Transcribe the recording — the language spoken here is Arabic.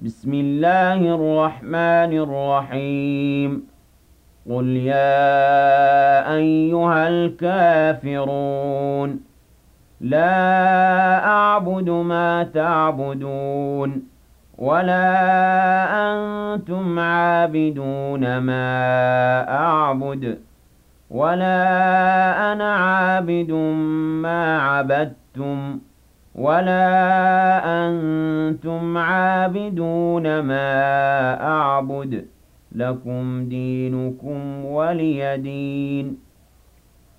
بسم الله الرحمن الرحيم قل يا أيها الكافرون لا أعبد ما تعبدون ولا أنتم عابدون ما أعبد ولا أنا عابد ما عبدتم ولا أنتم عابدون ما أعبد لكم دينكم ولي دين